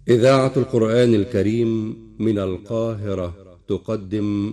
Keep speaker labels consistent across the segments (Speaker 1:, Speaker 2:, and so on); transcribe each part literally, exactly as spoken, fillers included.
Speaker 1: إذاعة القرآن الكريم من القاهرة تقدم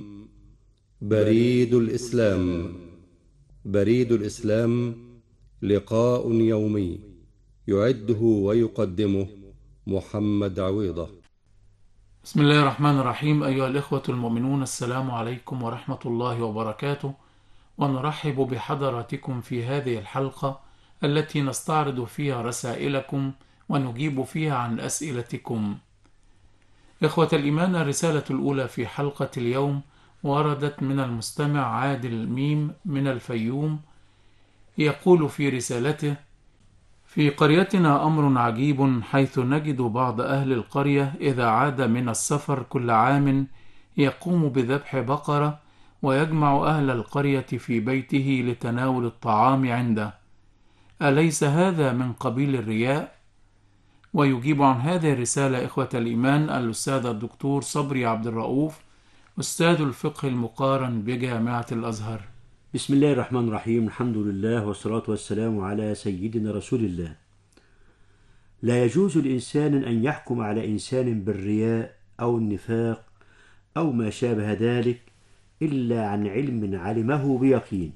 Speaker 1: بريد الإسلام. بريد الإسلام لقاء يومي يعده ويقدمه محمد عويضة.
Speaker 2: بسم الله الرحمن الرحيم. أيها الإخوة المؤمنون، السلام عليكم ورحمة الله وبركاته، ونرحب بحضراتكم في هذه الحلقة التي نستعرض فيها رسائلكم ونجيب فيها عن أسئلتكم. إخوة الإيمان، الرسالة الأولى في حلقة اليوم وردت من المستمع عادل ميم من الفيوم. يقول في رسالته: في قريتنا أمر عجيب، حيث نجد بعض أهل القرية إذا عاد من السفر كل عام يقوم بذبح بقرة ويجمع أهل القرية في بيته لتناول الطعام عنده. أليس هذا من قبيل الرياء؟ ويجيب عن هذه الرسالة إخوة الإيمان الأستاذ الدكتور صبري عبد الرؤوف، أستاذ الفقه المقارن بجامعة الأزهر.
Speaker 3: بسم الله الرحمن الرحيم. الحمد لله والصلاة والسلام على سيدنا رسول الله. لا يجوز لإنسان أن يحكم على إنسان بالرياء أو النفاق أو ما شابه ذلك إلا عن علم علمه بيقين،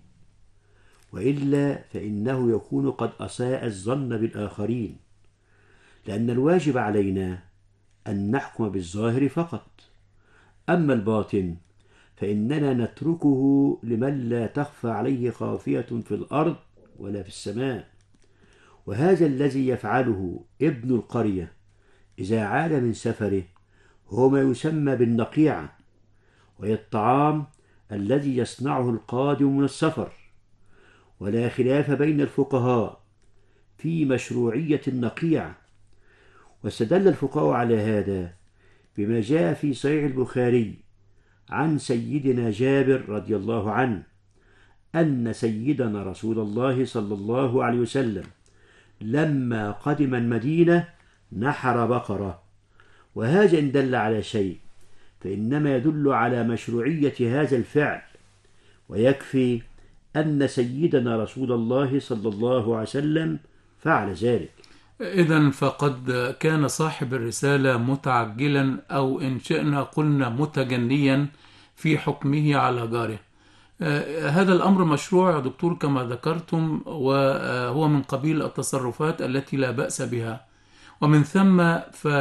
Speaker 3: وإلا فإنه يكون قد أساء الظن بالآخرين، لأن الواجب علينا أن نحكم بالظاهر فقط، أما الباطن فإننا نتركه لمن لا تخفى عليه خافية في الأرض ولا في السماء. وهذا الذي يفعله ابن القرية إذا عاد من سفره هو ما يسمى بالنقيعة، وهي الطعام الذي يصنعه القادم من السفر. ولا خلاف بين الفقهاء في مشروعية النقيعة، واستدل الفقهاء على هذا بما جاء في صحيح البخاري عن سيدنا جابر رضي الله عنه أن سيدنا رسول الله صلى الله عليه وسلم لما قدم المدينة نحر بقرة. وهذا إن دل على شيء فإنما يدل على مشروعية هذا الفعل، ويكفي أن سيدنا رسول الله صلى الله عليه وسلم فعل ذلك.
Speaker 2: إذن فقد كان صاحب الرسالة متعجلا، أو إن شئنا قلنا متجنيا في حكمه على جاره. آه، هذا الأمر مشروع يا دكتور كما ذكرتم، وهو من قبيل التصرفات التي لا بأس بها، ومن ثم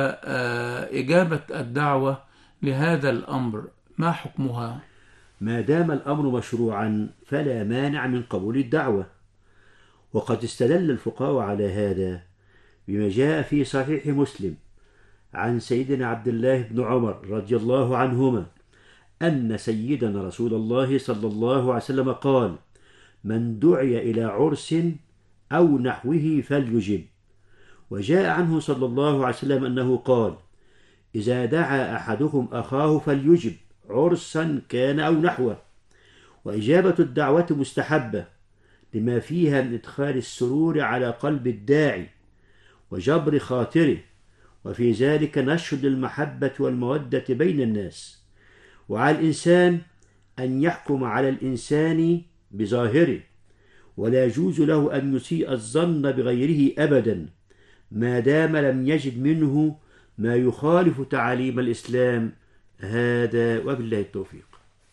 Speaker 2: فإجابة الدعوة لهذا الأمر ما حكمها؟
Speaker 3: ما دام الأمر مشروعا فلا مانع من قبول الدعوة، وقد استدل الفقهاء على هذا بما جاء في صحيح مسلم عن سيدنا عبد الله بن عمر رضي الله عنهما أن سيدنا رسول الله صلى الله عليه وسلم قال: من دعي إلى عرس أو نحوه فليجب. وجاء عنه صلى الله عليه وسلم أنه قال: إذا دعا أحدكم أخاه فليجب، عرسا كان أو نحوه. وإجابة الدعوة مستحبة لما فيها من إدخال السرور على قلب الداعي وجبر خاطره، وفي ذلك نشر المحبة والمودة بين الناس. وعلى الإنسان أن يحكم على الإنسان بظاهره، ولا يجوز له أن يسيء الظن بغيره أبدا ما دام لم يجد منه ما يخالف تعاليم الإسلام. هذا وبالله التوفيق.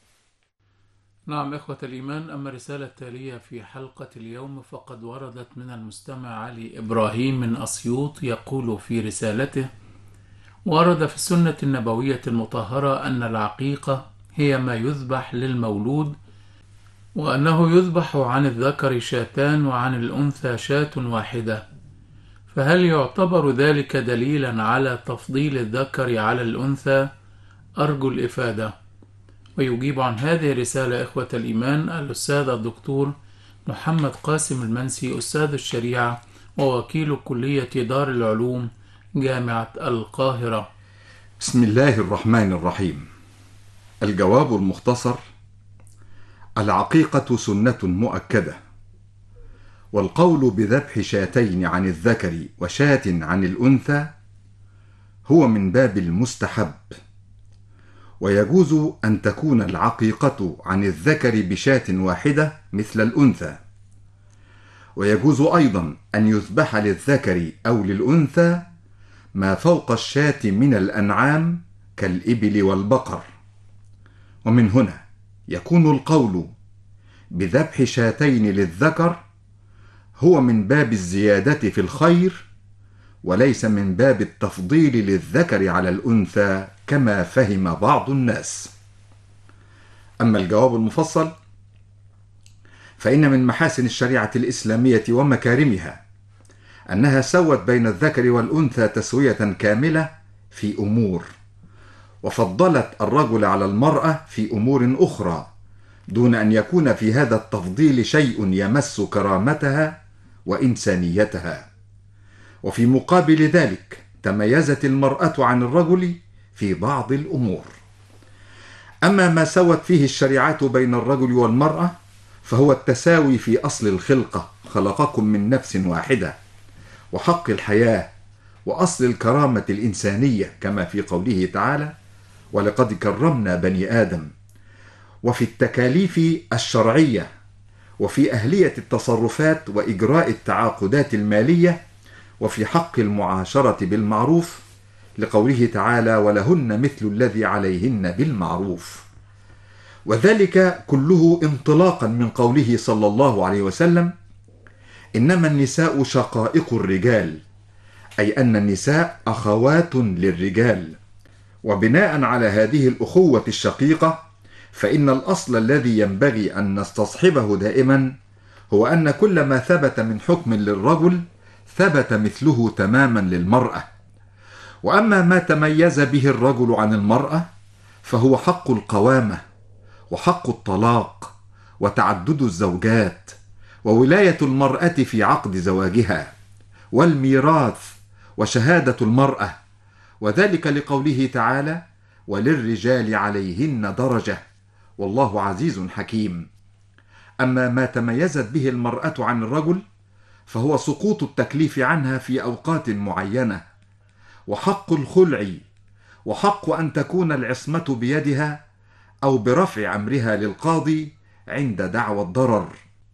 Speaker 2: نعم إخوة الإيمان، أما الرسالة التالية في حلقة اليوم فقد وردت من المستمع علي إبراهيم من أسيوط. يقول في رسالته: ورد في السنة النبوية المطهرة أن العقيقة هي ما يذبح للمولود، وأنه يذبح عن الذكر شاتان وعن الأنثى شاة واحدة، فهل يعتبر ذلك دليلا على تفضيل الذكر على الأنثى؟ أرجو الإفادة. ويجيب عن هذه الرسالة إخوة الإيمان الأستاذ الدكتور محمد قاسم المنسي، أستاذ الشريعة ووكيل كلية دار العلوم جامعة القاهرة.
Speaker 4: بسم الله الرحمن الرحيم. الجواب المختصر: العقيقة سنة مؤكدة، والقول بذبح شاتين عن الذكر وشاة عن الأنثى هو من باب المستحب، ويجوز أن تكون العقيقة عن الذكر بشاة واحدة مثل الأنثى، ويجوز أيضا أن يذبح للذكر أو للأنثى ما فوق الشاة من الأنعام كالإبل والبقر. ومن هنا يكون القول بذبح شاتين للذكر هو من باب الزيادة في الخير، وليس من باب التفضيل للذكر على الأنثى كما فهم بعض الناس. أما الجواب المفصل فإن من محاسن الشريعة الإسلامية ومكارمها أنها سوت بين الذكر والأنثى تسوية كاملة في أمور، وفضلت الرجل على المرأة في أمور أخرى، دون أن يكون في هذا التفضيل شيء يمس كرامتها وإنسانيتها. وفي مقابل ذلك تميزت المرأة عن الرجل في بعض الأمور. أما ما سوت فيه الشريعة بين الرجل والمرأة فهو التساوي في أصل الخلقة، خلقكم من نفس واحدة، وحق الحياة، وأصل الكرامة الإنسانية كما في قوله تعالى: ولقد كرمنا بني آدم، وفي التكاليف الشرعية، وفي أهلية التصرفات وإجراء التعاقدات المالية، وفي حق المعاشرة بالمعروف لقوله تعالى: ولهن مثل الذي عليهن بالمعروف. وذلك كله انطلاقا من قوله صلى الله عليه وسلم: إنما النساء شقائق الرجال، أي أن النساء أخوات للرجال. وبناء على هذه الأخوة الشقيقة فإن الأصل الذي ينبغي أن نستصحبه دائما هو أن كل ما ثبت من حكم للرجل ثبت مثله تماما للمرأة. وأما ما تميز به الرجل عن المرأة فهو حق القوامة، وحق الطلاق، وتعدد الزوجات، وولاية المرأة في عقد زواجها، والميراث، وشهادة المرأة، وذلك لقوله تعالى: وللرجال عليهن درجة والله عزيز حكيم. أما ما تميزت به المرأة عن الرجل فهو سقوط التكليف عنها في أوقات معينة، وحق الخلع، وحق أن تكون العصمة بيدها أو برفع أمرها للقاضي عند دعوى الضرر.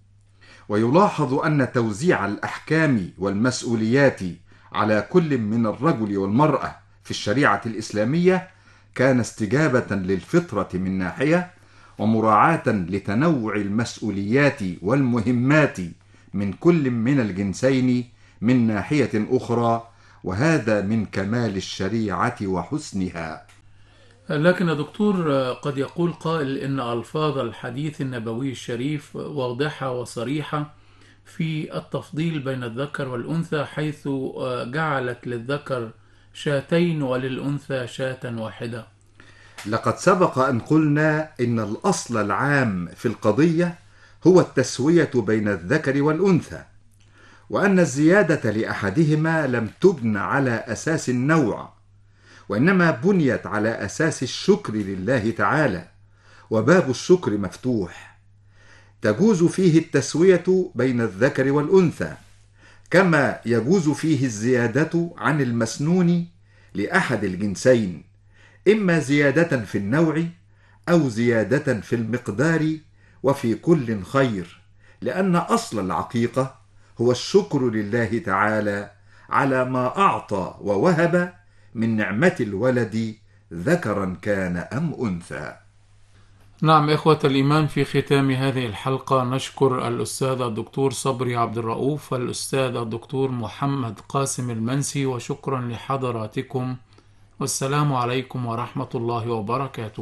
Speaker 4: ويلاحظ أن توزيع الأحكام والمسؤوليات على كل من الرجل والمرأة في الشريعة الإسلامية كان استجابة للفطرة من ناحية، ومراعاة لتنوع المسؤوليات والمهمات من كل من الجنسين من ناحية أخرى، وهذا من كمال الشريعة وحسنها.
Speaker 2: لكن يا دكتور، قد يقول قائل إن ألفاظ الحديث النبوي الشريف واضحة وصريحة في التفضيل بين الذكر والأنثى، حيث جعلت للذكر شاتين وللأنثى شاة واحدة.
Speaker 4: لقد سبق أن قلنا إن الأصل العام في القضية هو التسوية بين الذكر والأنثى، وأن الزيادة لأحدهما لم تبن على أساس النوع، وإنما بنيت على أساس الشكر لله تعالى، وباب الشكر مفتوح، تجوز فيه التسوية بين الذكر والأنثى، كما يجوز فيه الزيادة عن المسنون لأحد الجنسين، إما زيادة في النوع أو زيادة في المقدار، وفي كل خير، لأن أصل العقيقة هو الشكر لله تعالى على ما أعطى ووهب من نعمة الولد، ذكرا كان أم أنثى.
Speaker 2: نعم إخوة الإيمان، في ختام هذه الحلقة نشكر الأستاذ الدكتور صبري عبد الرؤوف والأستاذ الدكتور محمد قاسم المنسي، وشكرا لحضراتكم، والسلام عليكم ورحمة الله وبركاته.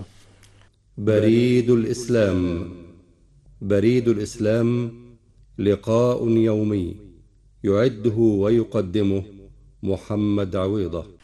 Speaker 1: بريد الإسلام. بريد الإسلام لقاء يومي يعده ويقدمه محمد عويضة.